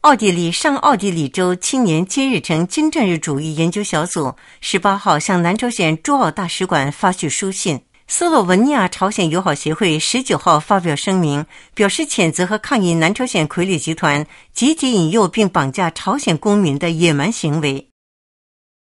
奥地利上奥地利州青年金日成金正日主义研究小组18号向南朝鲜驻澳大使馆发去书信。斯洛文尼亚朝鲜友好协会19号发表声明，表示谴责和抗议南朝鲜傀儡集团积极引诱并绑架朝鲜公民的野蛮行为。